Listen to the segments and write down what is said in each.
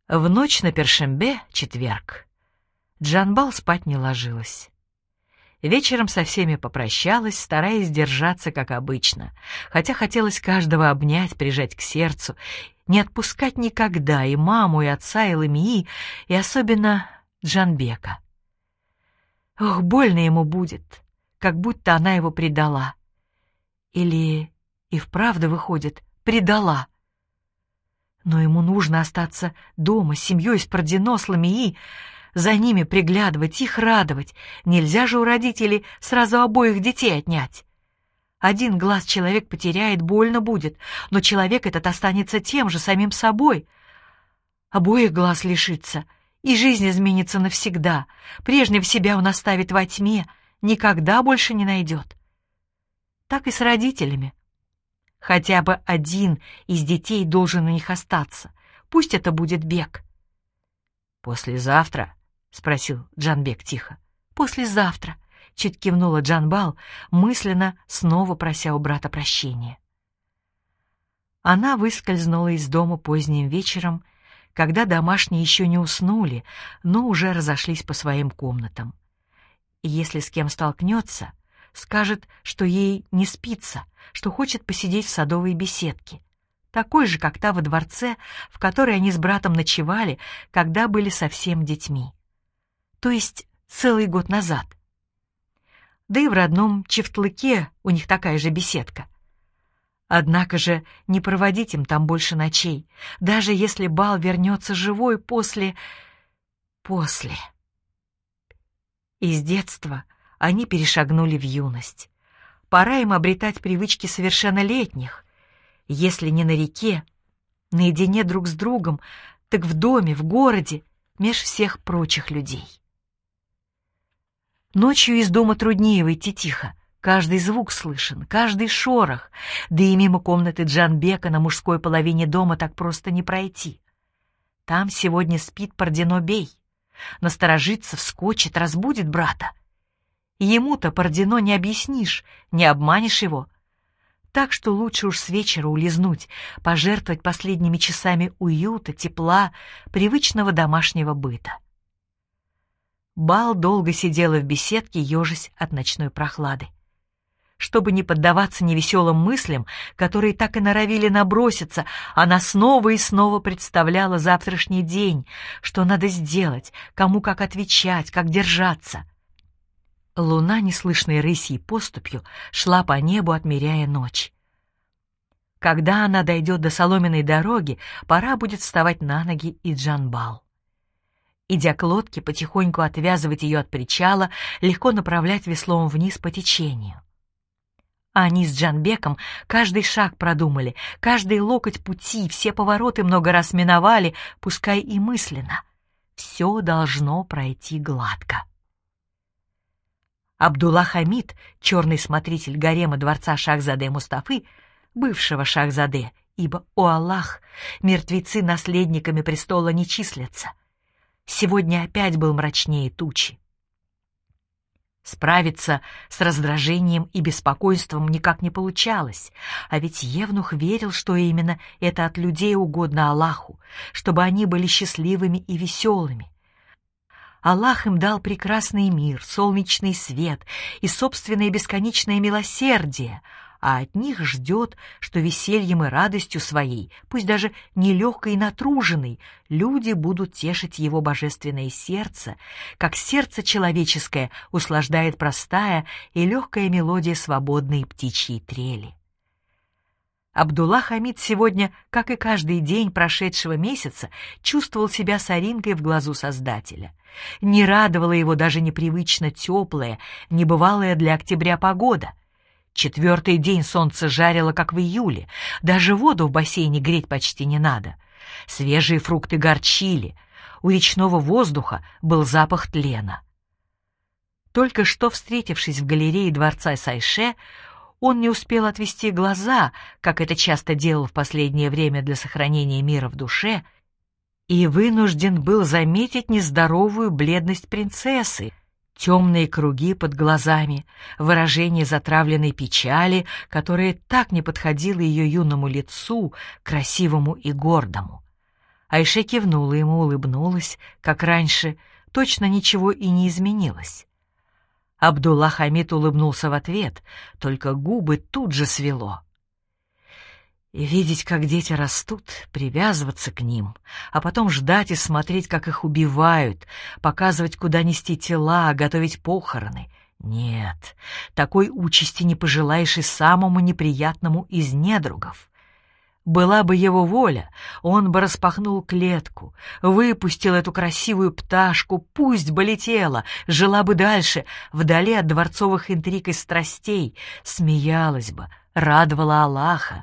В ночь на Першембе, четверг, Джанбал спать не ложилась. Вечером со всеми попрощалась, стараясь держаться, как обычно, хотя хотелось каждого обнять, прижать к сердцу, не отпускать никогда и маму, и отца, и Ламии, и особенно Джанбека. Ох, больно ему будет, как будто она его предала. Или и вправду, выходит, предала. Но ему нужно остаться дома с семьей, с Пардино, с Ламии, за ними приглядывать, их радовать. Нельзя же у родителей сразу обоих детей отнять. Один глаз человек потеряет, больно будет, но человек этот останется тем же, самим собой. Обоих глаз лишится, и жизнь изменится навсегда. Прежнего себя он оставит во тьме, никогда больше не найдет. Так и с родителями. Хотя бы один из детей должен у них остаться. Пусть это будет Бек. «Послезавтра?» — спросил Джанбек тихо. «Послезавтра», — чуть кивнула Джанбал, мысленно снова прося у брата прощения. Она выскользнула из дома поздним вечером, когда домашние еще не уснули, но уже разошлись по своим комнатам. И если с кем столкнется, скажет, что ей не спится, что хочет посидеть в садовой беседке, такой же, как та во дворце, в которой они с братом ночевали, когда были совсем детьми. То есть целый год назад. Да и в родном Чифтлыке у них такая же беседка. Однако же не проводить им там больше ночей, даже если Бал вернется живой после... Из детства они перешагнули в юность. Пора им обретать привычки совершеннолетних. Если не на реке, наедине друг с другом, так в доме, в городе, меж всех прочих людей. Ночью из дома труднее выйти тихо. Каждый звук слышен, каждый шорох, да и мимо комнаты Джанбека на мужской половине дома так просто не пройти. Там сегодня спит Пардино Бей. Насторожится, вскочит, разбудит брата. Ему-то Пардино не объяснишь, не обманешь его. Так что лучше уж с вечера улизнуть, пожертвовать последними часами уюта, тепла, привычного домашнего быта. Бал долго сидела в беседке, ежась от ночной прохлады. Чтобы не поддаваться невеселым мыслям, которые так и норовили наброситься, она снова и снова представляла завтрашний день, что надо сделать, кому как отвечать, как держаться. Луна, неслышной рысьей поступью, шла по небу, отмеряя ночь. Когда она дойдет до соломенной дороги, пора будет вставать на ноги и Джанбал. Идя к лодке, потихоньку отвязывать ее от причала, легко направлять веслом вниз по течению. Они с Джанбеком каждый шаг продумали, каждый локоть пути, все повороты много раз миновали, пускай и мысленно. Все должно пройти гладко. Абдулла Хамид, черный смотритель гарема дворца Шахзаде Мустафы, бывшего Шахзаде, ибо, о Аллах, мертвецы наследниками престола не числятся, сегодня опять был мрачнее тучи. Справиться с раздражением и беспокойством никак не получалось, а ведь евнух верил, что именно это от людей угодно Аллаху, чтобы они были счастливыми и веселыми. Аллах им дал прекрасный мир, солнечный свет и собственное бесконечное милосердие, а от них ждет, что весельем и радостью своей, пусть даже нелегкой и натруженной, люди будут тешить его божественное сердце, как сердце человеческое услаждает простая и легкая мелодия свободной птичьей трели. Абдулла Хамид сегодня, как и каждый день прошедшего месяца, чувствовал себя соринкой в глазу Создателя. Не радовала его даже непривычно теплая, небывалая для октября погода. 4-й день солнце жарило, как в июле, даже воду в бассейне греть почти не надо. Свежие фрукты горчили, у речного воздуха был запах тлена. Только что встретившись в галерее дворца Сайше, он не успел отвести глаза, как это часто делал в последнее время для сохранения мира в душе, и вынужден был заметить нездоровую бледность принцессы, темные круги под глазами, выражение затравленной печали, которое так не подходило ее юному лицу, красивому и гордому. Айше кивнула ему, улыбнулась, как раньше, точно ничего и не изменилось. Абдулла Хамид улыбнулся в ответ, только губы тут же свело. И видеть, как дети растут, привязываться к ним, а потом ждать и смотреть, как их убивают, показывать, куда нести тела, готовить похороны. Нет, такой участи не пожелаешь и самому неприятному из недругов. Была бы его воля, он бы распахнул клетку, выпустил эту красивую пташку, пусть бы летела, жила бы дальше, вдали от дворцовых интриг и страстей, смеялась бы, радовала Аллаха.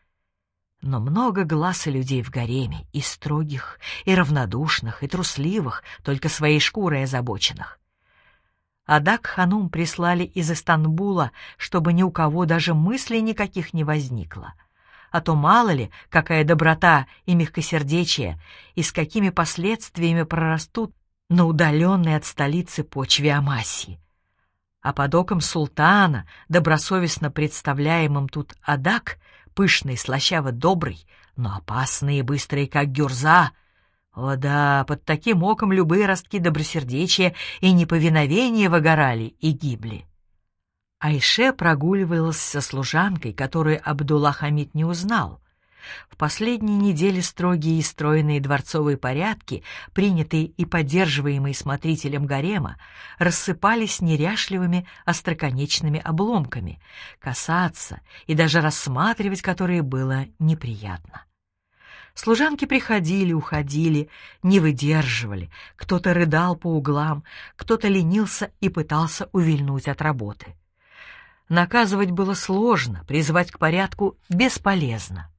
Но много глаз и людей в гареме, и строгих, и равнодушных, и трусливых, только своей шкурой озабоченных. Адак-ханум прислали из Истанбула, чтобы ни у кого даже мыслей никаких не возникло. А то мало ли, какая доброта и мягкосердечие, и с какими последствиями прорастут на удаленной от столицы почве Амасии. А под оком султана, добросовестно представляемым тут Адак, пышный, слащаво-добрый, но опасный и быстрый, как гюрза. О да, под таким оком любые ростки добросердечия и неповиновения выгорали и гибли. Айше прогуливалась со служанкой, которую Абдулла Хамид не узнал. В последние недели строгие и стройные дворцовые порядки, принятые и поддерживаемые смотрителем гарема, рассыпались неряшливыми остроконечными обломками, касаться и даже рассматривать которые было неприятно. Служанки приходили, уходили, не выдерживали, кто-то рыдал по углам, кто-то ленился и пытался увильнуть от работы. Наказывать было сложно, призывать к порядку бесполезно.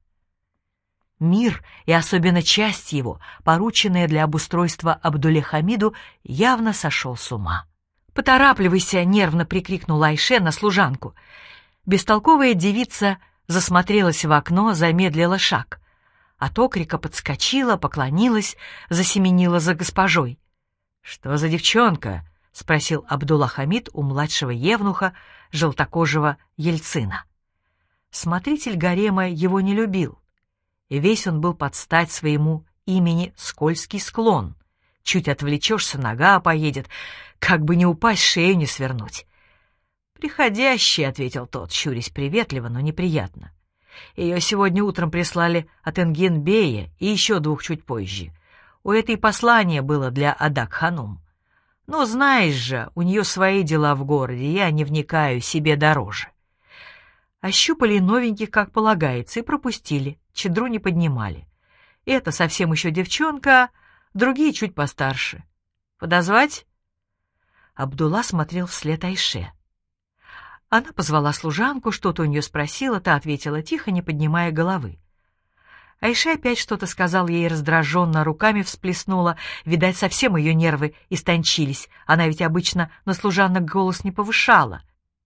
Мир, и особенно часть его, порученная для обустройства Абдулле Хамиду, явно сошел с ума. «Поторапливайся!» — нервно прикрикнула Айше на служанку. Бестолковая девица засмотрелась в окно, замедлила шаг. От окрика подскочила, поклонилась, засеменила за госпожой. «Что за девчонка?» — спросил Абдулла Хамид у младшего евнуха, желтокожего Ельцина. Смотритель гарема его не любил, и весь он был под стать своему имени «Скользкий склон». Чуть отвлечешься, нога поедет, как бы не упасть, шею не свернуть. «Приходящий», — ответил тот, щурясь приветливо, но неприятно. «Ее сегодня утром прислали от Энгенбея и еще двух чуть позже. У этой послание было для Адак-ханум. Но знаешь же, у нее свои дела в городе, я не вникаю, себе дороже». Ощупали новеньких, как полагается, и пропустили, чедру не поднимали. Это совсем еще девчонка, другие чуть постарше. «Подозвать?» Абдулла смотрел вслед Айше. Она позвала служанку, что-то у нее спросила, та ответила тихо, не поднимая головы. Айше опять что-то сказал ей раздраженно, руками всплеснула, видать, совсем ее нервы истончились, она ведь обычно на служанок голос не повышала.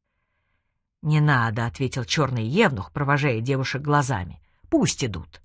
«Не надо», — ответил черный евнух, провожая девушек глазами, — «пусть идут».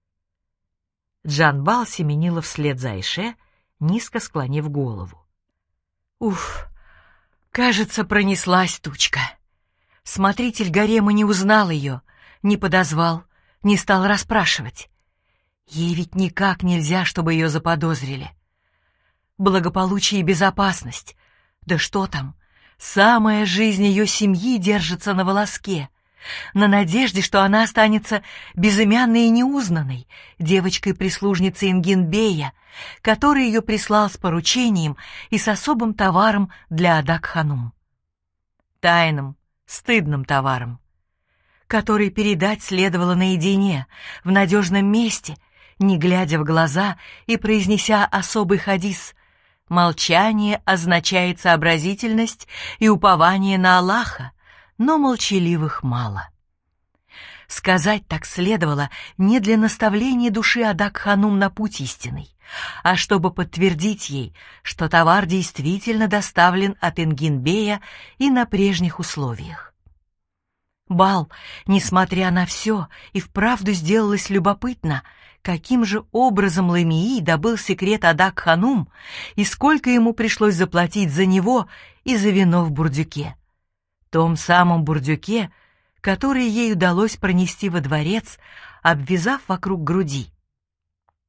Джанбал семенила вслед за Айше, низко склонив голову. Уф, кажется, пронеслась тучка. Смотритель гарема не узнал ее, не подозвал, не стал расспрашивать. Ей ведь никак нельзя, чтобы ее заподозрили. Благополучие и безопасность. Да что там, самая жизнь ее семьи держится на волоске, на надежде, что она останется безымянной и неузнанной, девочкой-прислужницей Ингенбея, который ее прислал с поручением и с особым товаром для Адак-ханум. Тайным, стыдным товаром, который передать следовало наедине, в надежном месте, не глядя в глаза и произнеся особый хадис: «Молчание означает сообразительность и упование на Аллаха, но молчаливых мало». Сказать так следовало не для наставления души Адак-ханум на путь истинный, а чтобы подтвердить ей, что товар действительно доставлен от Ингенбея и на прежних условиях. Бал, несмотря на все, и вправду сделалось любопытно, каким же образом Ламии добыл секрет Адак-ханум и сколько ему пришлось заплатить за него и за вино в бурдюке. Том самом бурдюке, который ей удалось пронести во дворец, обвязав вокруг груди.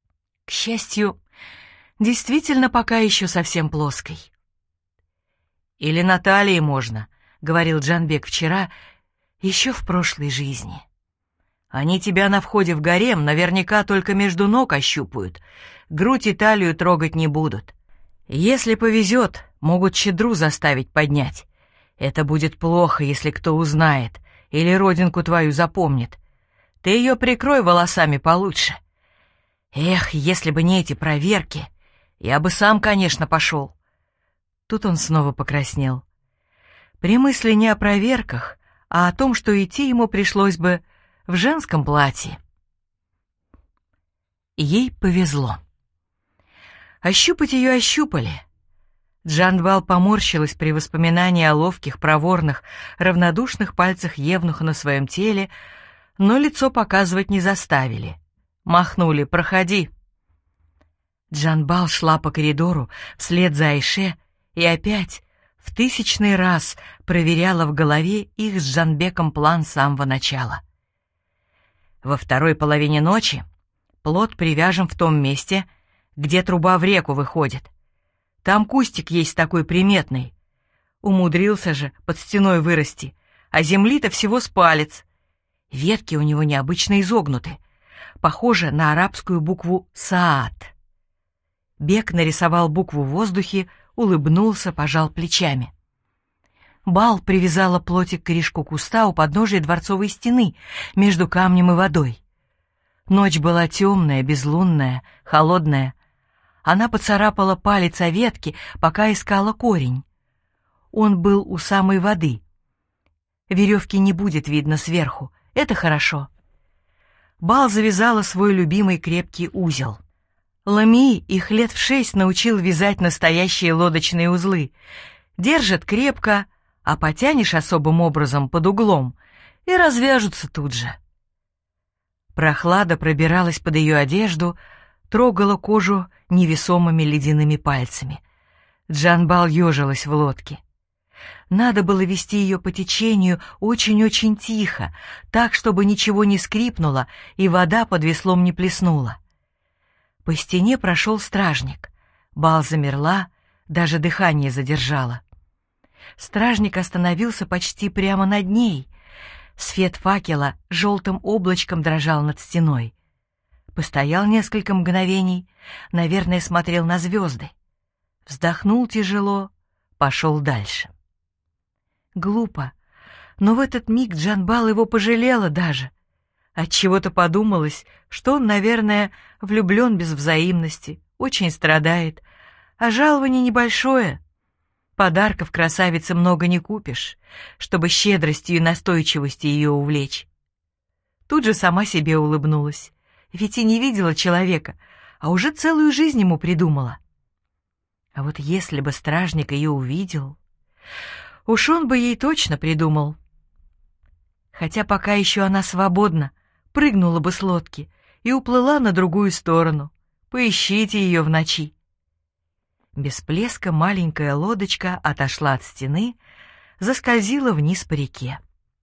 К счастью, действительно пока еще совсем плоской. «Или на талии можно», — говорил Джанбек вчера, еще в прошлой жизни. «Они тебя на входе в гарем наверняка только между ног ощупают, грудь и талию трогать не будут. Если повезет, могут чедру заставить поднять. Это будет плохо, если кто узнает или родинку твою запомнит. Ты ее прикрой волосами получше. Эх, если бы не эти проверки, я бы сам, конечно, пошел». Тут он снова покраснел. При мысли не о проверках, а о том, что идти ему пришлось бы в женском платье. Ей повезло. Ощупать ее ощупали. Джанбал поморщилась при воспоминании о ловких, проворных, равнодушных пальцах евнуха на своем теле, но лицо показывать не заставили. Махнули: «Проходи». Джанбал шла по коридору вслед за Айше и опять в 1000-й раз проверяла в голове их с Джанбеком план с самого начала. Во второй половине ночи плот привяжем в том месте, где труба в реку выходит. Там кустик есть такой приметный. Умудрился же под стеной вырасти, а земли-то всего с палец. Ветки у него необычно изогнуты, похоже на арабскую букву «Саад». Бек нарисовал букву в воздухе, улыбнулся, пожал плечами. Бал привязала плотик к корешку куста у подножия дворцовой стены между камнем и водой. Ночь была темная, безлунная, холодная. Она поцарапала палец о ветке, пока искала корень. Он был у самой воды. Веревки не будет видно сверху, это хорошо. Бал завязала свой любимый крепкий узел. Ламии их лет в 6 научил вязать настоящие лодочные узлы. Держат крепко, а потянешь особым образом под углом, и развяжутся тут же. Прохлада пробиралась под ее одежду, трогала кожу невесомыми ледяными пальцами. Джанбал ежилась в лодке. Надо было вести ее по течению очень-очень тихо, так, чтобы ничего не скрипнуло и вода под веслом не плеснула. По стене прошел стражник. Бал замерла, даже дыхание задержала. Стражник остановился почти прямо над ней. Свет факела желтым облачком дрожал над стеной. Постоял несколько мгновений, наверное, смотрел на звезды. Вздохнул тяжело, пошел дальше. Глупо, но в этот миг Джанбал его пожалела даже. Отчего-то подумалось, что он, наверное, влюблен без взаимности, очень страдает, а жалование небольшое. Подарков красавице много не купишь, чтобы щедростью и настойчивостью ее увлечь. Тут же сама себе улыбнулась, ведь и не видела человека, а уже целую жизнь ему придумала. А вот если бы стражник ее увидел, уж он бы ей точно придумал. Хотя пока еще она свободна, прыгнула бы с лодки и уплыла на другую сторону. Поищите ее в ночи. Без плеска маленькая лодочка отошла от стены, заскользила вниз по реке.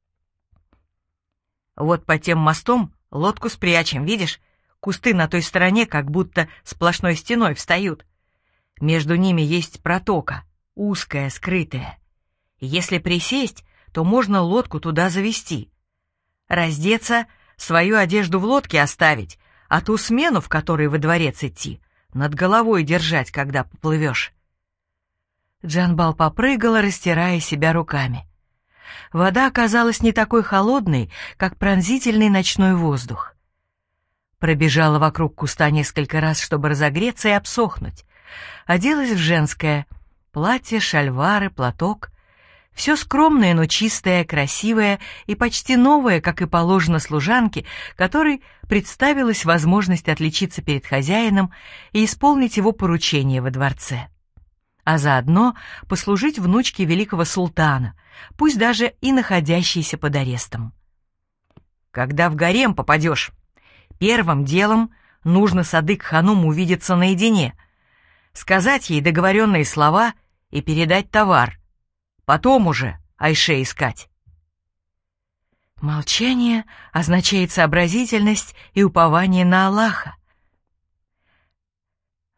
Вот по тем мостом лодку спрячем, видишь? Кусты на той стороне как будто сплошной стеной встают. Между ними есть протока, узкая, скрытая. Если присесть, то можно лодку туда завести. Раздеться, свою одежду в лодке оставить, а ту смену, в которой во дворец идти, над головой держать, когда поплывешь. Джанбал попрыгала, растирая себя руками. Вода оказалась не такой холодной, как пронзительный ночной воздух. Пробежала вокруг куста несколько раз, чтобы разогреться и обсохнуть. Оделась в женское: платье, шальвары, платок. Все скромное, но чистое, красивое и почти новое, как и положено служанке, которой представилась возможность отличиться перед хозяином и исполнить его поручение во дворце. А заодно послужить внучке великого султана, пусть даже и находящейся под арестом. Когда в гарем попадешь, первым делом нужно с Адык-ханум увидеться наедине, сказать ей договоренные слова и передать товар. Потом уже Айше искать. Молчание означает сообразительность и упование на Аллаха.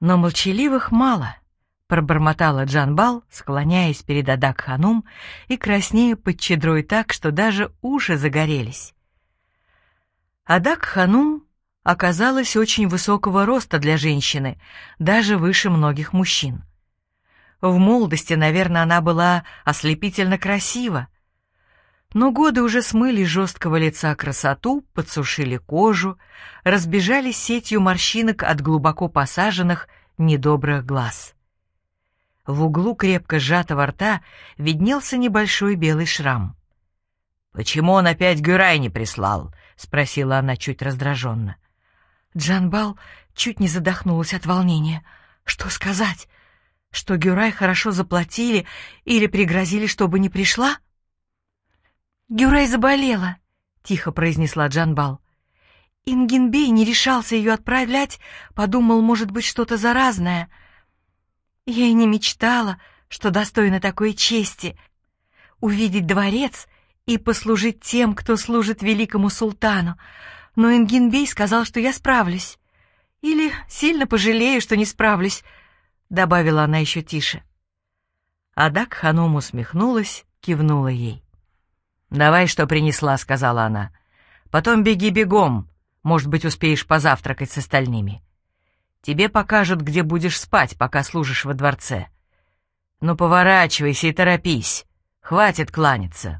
Но молчаливых мало, пробормотала Джанбал, склоняясь перед Адак-ханум и краснея под чадрой так, что даже уши загорелись. Адак-ханум оказалась очень высокого роста для женщины, даже выше многих мужчин. В молодости, наверное, она была ослепительно красива, но годы уже смыли с жесткого лица красоту, подсушили кожу, разбежались сетью морщинок от глубоко посаженных недобрых глаз. В углу крепко сжатого рта виднелся небольшой белый шрам. «Почему он опять Гюрай не прислал?» — спросила она чуть раздраженно. Джанбал чуть не задохнулась от волнения. Что сказать? Что Гюрай хорошо заплатили или пригрозили, чтобы не пришла? «Гюрай заболела», — тихо произнесла Джанбал. «Ингенбей не решался ее отправлять, подумал, может быть, что-то заразное. Я и не мечтала, что достойна такой чести — увидеть дворец и послужить тем, кто служит великому султану. Но Ингенбей сказал, что я справлюсь. Или сильно пожалею, что не справлюсь», — добавила она еще тише. Адак-ханум усмехнулась, кивнула ей. «Давай, что принесла», — сказала она. «Потом беги бегом, может быть, успеешь позавтракать с остальными. Тебе покажут, где будешь спать, пока служишь во дворце. Ну, поворачивайся и торопись, хватит кланяться».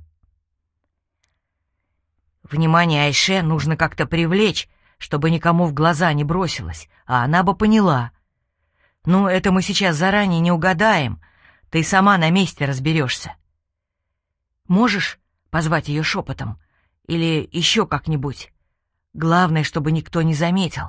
Внимание Айше нужно как-то привлечь, чтобы никому в глаза не бросилось, а она бы поняла. «Ну, это мы сейчас заранее не угадаем, ты сама на месте разберешься. Можешь позвать ее шепотом или еще как-нибудь? Главное, чтобы никто не заметил».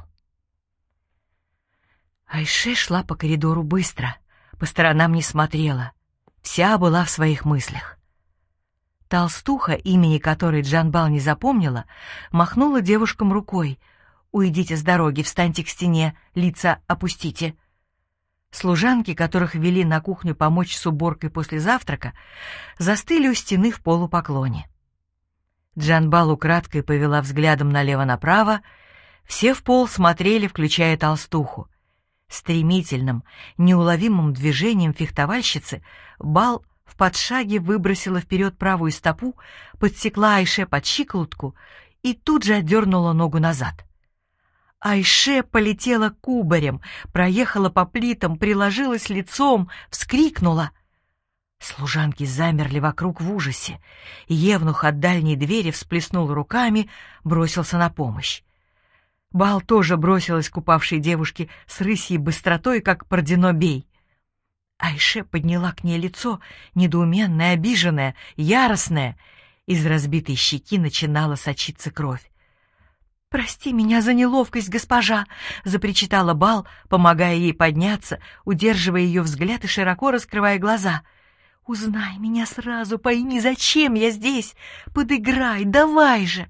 Айше шла по коридору быстро, по сторонам не смотрела, вся была в своих мыслях. Толстуха, имени которой Джанбал не запомнила, махнула девушкам рукой. «Уйдите с дороги, встаньте к стене, лица опустите». Служанки, которых вели на кухню помочь с уборкой после завтрака, застыли у стены в полупоклоне. Джанбал украдкой повела взглядом налево-направо, все в пол смотрели, включая толстуху. Стремительным, неуловимым движением фехтовальщицы Бал в подшаге выбросила вперед правую стопу, подсекла Айше под щиколотку и тут же отдернула ногу назад. Айше полетела кубарем, проехала по плитам, приложилась лицом, вскрикнула. Служанки замерли вокруг в ужасе. Евнух от дальней двери всплеснул руками, бросился на помощь. Бал тоже бросилась к упавшей девушке с рысьей быстротой, как Пордино-бей. Айше подняла к ней лицо, недоуменное, обиженное, яростное. Из разбитой щеки начинала сочиться кровь. «Прости меня за неловкость, госпожа!» — запричитала Бал, помогая ей подняться, удерживая ее взгляд и широко раскрывая глаза. «Узнай меня сразу, пойми, зачем я здесь! Подыграй, давай же!»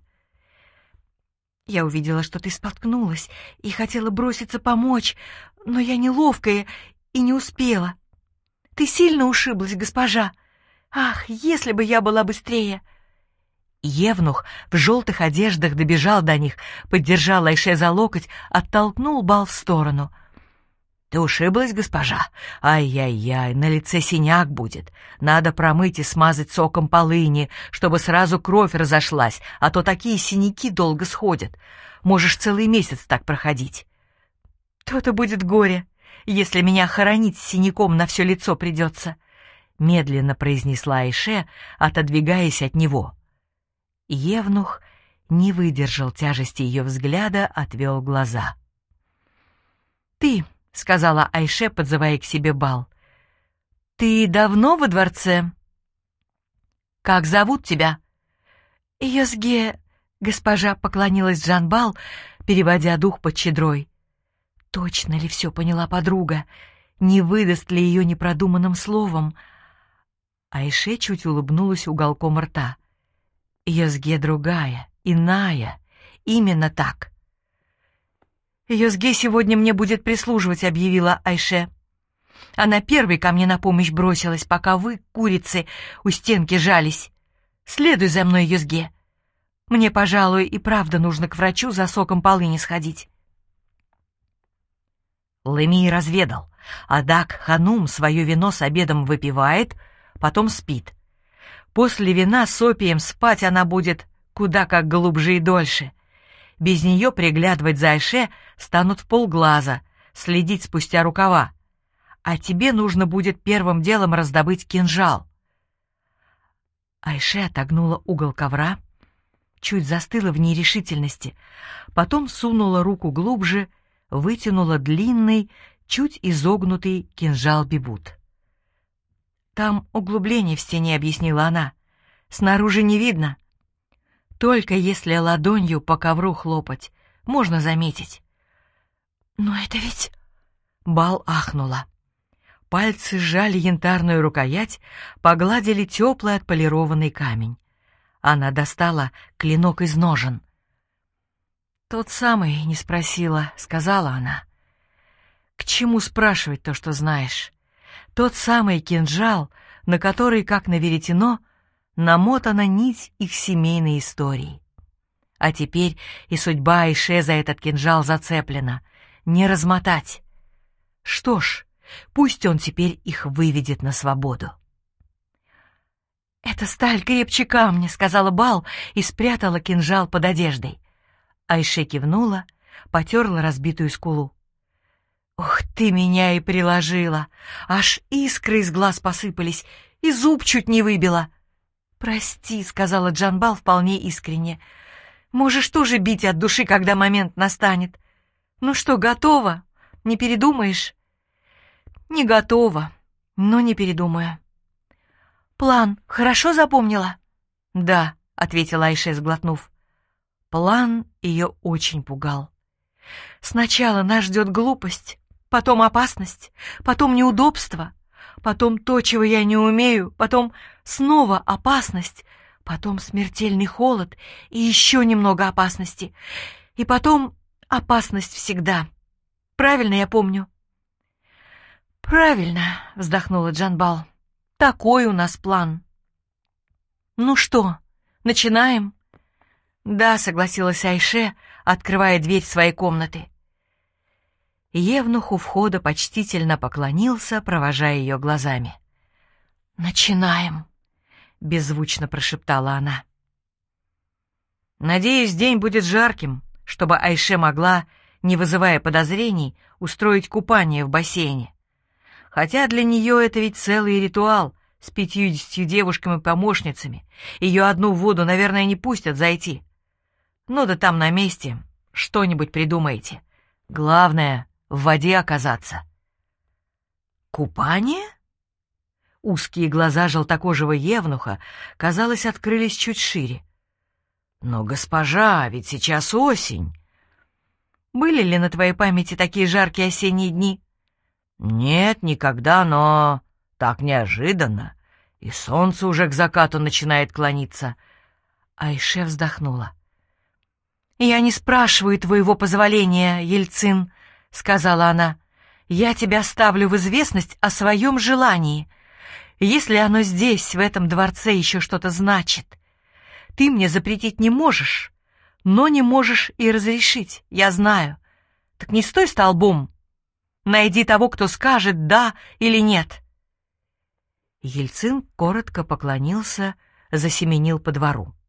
«Я увидела, что ты споткнулась и хотела броситься помочь, но я неловкая и не успела. Ты сильно ушиблась, госпожа! Ах, если бы я была быстрее!» Евнух в желтых одеждах добежал до них, поддержал Айше за локоть, оттолкнул Бал в сторону. «Ты ушиблась, госпожа? Ай-яй-яй, на лице синяк будет. Надо промыть и смазать соком полыни, чтобы сразу кровь разошлась, а то такие синяки долго сходят. Можешь целый месяц так проходить». «То-то будет горе, если меня хоронить с синяком на все лицо придется», — медленно произнесла Айше, отодвигаясь от него. Евнух не выдержал тяжести ее взгляда, отвел глаза. «Ты», — сказала Айше, подзывая к себе Бал, — «ты давно во дворце? Как зовут тебя?» «Йозге», — госпожа поклонилась Джанбал, переводя дух под чадрой. Точно ли все поняла подруга? Не выдаст ли ее непродуманным словом? Айше чуть улыбнулась уголком рта. Йозге другая, иная, именно так. «Йозге сегодня мне будет прислуживать», — объявила Айше. «Она первой ко мне на помощь бросилась, пока вы, курицы, у стенки жались. Следуй за мной, Йозге. Мне, пожалуй, и правда нужно к врачу за соком полыни сходить». Лэмий разведал. Адак-ханум свое вино с обедом выпивает, потом спит. После вина с опием спать она будет куда как глубже и дольше. Без нее приглядывать за Айше станут вполглаза, следить спустя рукава. А тебе нужно будет первым делом раздобыть кинжал. Айше отогнула угол ковра, чуть застыла в нерешительности, потом сунула руку глубже, вытянула длинный, чуть изогнутый кинжал бибут. «Там углубление в стене», — объяснила она. «Снаружи не видно. Только если ладонью по ковру хлопать, можно заметить». «Но это ведь...» — Бал ахнула. Пальцы сжали янтарную рукоять, погладили теплый отполированный камень. Она достала клинок из ножен. «Тот самый, не спросила», — сказала она. «К чему спрашивать то, что знаешь? Тот самый кинжал, на который, как на веретено, намотана нить их семейной истории. А теперь и судьба Айше за этот кинжал зацеплена. Не размотать. Что ж, пусть он теперь их выведет на свободу». «Эта сталь крепче камня», — сказала Бал и спрятала кинжал под одеждой. Айше кивнула, потерла разбитую скулу. «Ух, ты меня и приложила! Аж искры из глаз посыпались, и зуб чуть не выбила!» «Прости», — сказала Джанбал вполне искренне. «Можешь тоже бить от души, когда момент настанет. Ну что, готова? Не передумаешь?» «Не готова, но не передумаю». «План хорошо запомнила?» «Да», — ответила Айше, сглотнув. План ее очень пугал. «Сначала нас ждет глупость, потом опасность, потом неудобство, потом то, чего я не умею, потом снова опасность, потом смертельный холод и еще немного опасности, и потом опасность всегда. Правильно я помню?» «Правильно», — вздохнула Джанбал. «Такой у нас план». «Ну что, начинаем?» «Да», — согласилась Айше, открывая дверь своей комнаты. Евнух у входа почтительно поклонился, провожая ее глазами. «Начинаем», — беззвучно прошептала она. «Надеюсь, день будет жарким, чтобы Айше могла, не вызывая подозрений, устроить купание в бассейне. Хотя для нее это ведь целый ритуал с 50 девушками-помощницами. Ее одну в воду, наверное, не пустят зайти. Ну да там на месте что-нибудь придумаете. Главное — в воде оказаться». «Купание?» Узкие глаза желтокожего евнуха, казалось, открылись чуть шире. «Но, госпожа, ведь сейчас осень». «Были ли на твоей памяти такие жаркие осенние дни?» «Нет, никогда, но так неожиданно, и солнце уже к закату начинает клониться». Айше вздохнула. «Я не спрашиваю твоего позволения, Ельцин», — сказала она. «Я тебя ставлю в известность о своем желании. Если оно здесь, в этом дворце, еще что-то значит. Ты мне запретить не можешь, но не можешь и разрешить, я знаю. Так не стой столбом. Найди того, кто скажет «да» или «нет». Ельцин коротко поклонился, засеменил по двору.